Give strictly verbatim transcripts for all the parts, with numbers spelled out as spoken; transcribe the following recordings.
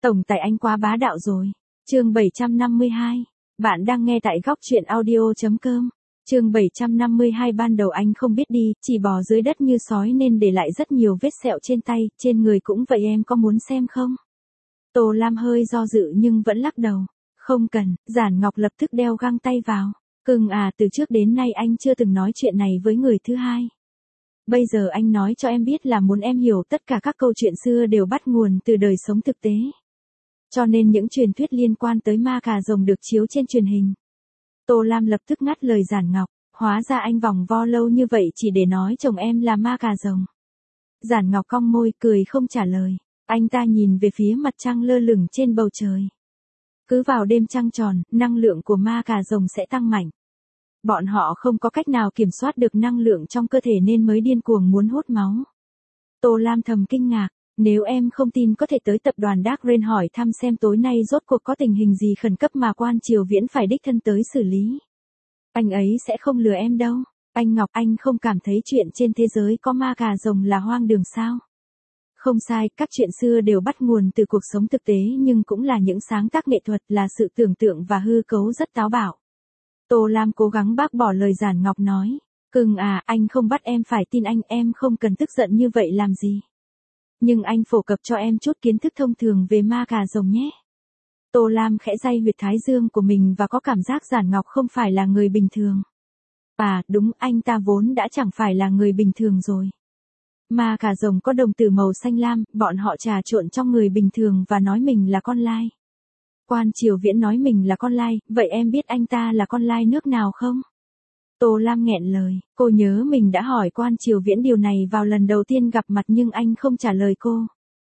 Tổng tài anh quá bá đạo rồi. Chương bảy trăm năm mươi hai. Bạn đang nghe tại góc truyện audio chấm com. Chương bảy trăm năm mươi hai. Ban đầu anh không biết đi, chỉ bò dưới đất như sói nên để lại rất nhiều vết sẹo trên tay, trên người cũng vậy, em có muốn xem không? Tô Lam hơi do dự nhưng vẫn lắc đầu. Không cần. Giản Ngọc lập tức đeo găng tay vào. Cưng à, từ trước đến nay anh chưa từng nói chuyện này với người thứ hai. Bây giờ anh nói cho em biết là muốn em hiểu tất cả các câu chuyện xưa đều bắt nguồn từ đời sống thực tế. Cho nên những truyền thuyết liên quan tới ma cà rồng được chiếu trên truyền hình. Tô Lam lập tức ngắt lời Giản Ngọc. Hóa ra anh vòng vo lâu như vậy chỉ để nói chồng em là ma cà rồng. Giản Ngọc cong môi cười không trả lời. Anh ta nhìn về phía mặt trăng lơ lửng trên bầu trời. Cứ vào đêm trăng tròn, năng lượng của ma cà rồng sẽ tăng mạnh. Bọn họ không có cách nào kiểm soát được năng lượng trong cơ thể nên mới điên cuồng muốn hút máu. Tô Lam thầm kinh ngạc. Nếu em không tin có thể tới tập đoàn Dark Rain hỏi thăm xem tối nay rốt cuộc có tình hình gì khẩn cấp mà quan Triều Viễn phải đích thân tới xử lý. Anh ấy sẽ không lừa em đâu. Anh Ngọc, anh không cảm thấy chuyện trên thế giới có ma cà rồng là hoang đường sao? Không sai, các chuyện xưa đều bắt nguồn từ cuộc sống thực tế nhưng cũng là những sáng tác nghệ thuật, là sự tưởng tượng và hư cấu rất táo bạo. Tô Lam cố gắng bác bỏ lời Giản Ngọc nói. Cưng à, anh không bắt em phải tin anh, em không cần tức giận như vậy làm gì. Nhưng anh phổ cập cho em chút kiến thức thông thường về ma cà rồng nhé. Tô Lam khẽ day huyệt thái dương của mình và có cảm giác Giản Ngọc không phải là người bình thường. À, đúng, anh ta vốn đã chẳng phải là người bình thường rồi. Ma cà rồng có đồng tử màu xanh lam, bọn họ trà trộn trong người bình thường và nói mình là con lai. Quan Triều Viễn nói mình là con lai, vậy em biết anh ta là con lai nước nào không? Tô Lam nghẹn lời, cô nhớ mình đã hỏi Quan Triều Viễn điều này vào lần đầu tiên gặp mặt nhưng anh không trả lời cô.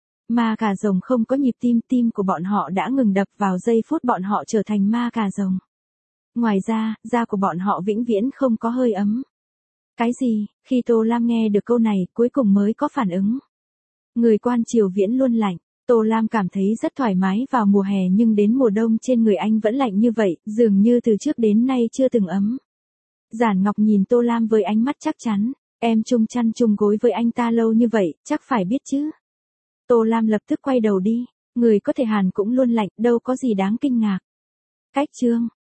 Ma cà rồng không có nhịp tim, tim của bọn họ đã ngừng đập vào giây phút bọn họ trở thành ma cà rồng. Ngoài ra, da của bọn họ vĩnh viễn không có hơi ấm. Cái gì? Khi Tô Lam nghe được câu này, cuối cùng mới có phản ứng. Người Quan Triều Viễn luôn lạnh. Tô Lam cảm thấy rất thoải mái vào mùa hè nhưng đến mùa đông trên người anh vẫn lạnh như vậy, dường như từ trước đến nay chưa từng ấm. Giản Ngọc nhìn Tô Lam với ánh mắt chắc chắn. Em chung chăn chung gối với anh ta lâu như vậy, chắc phải biết chứ. Tô Lam lập tức quay đầu đi. Người có thể hàn cũng luôn lạnh, đâu có gì đáng kinh ngạc. Cách chương.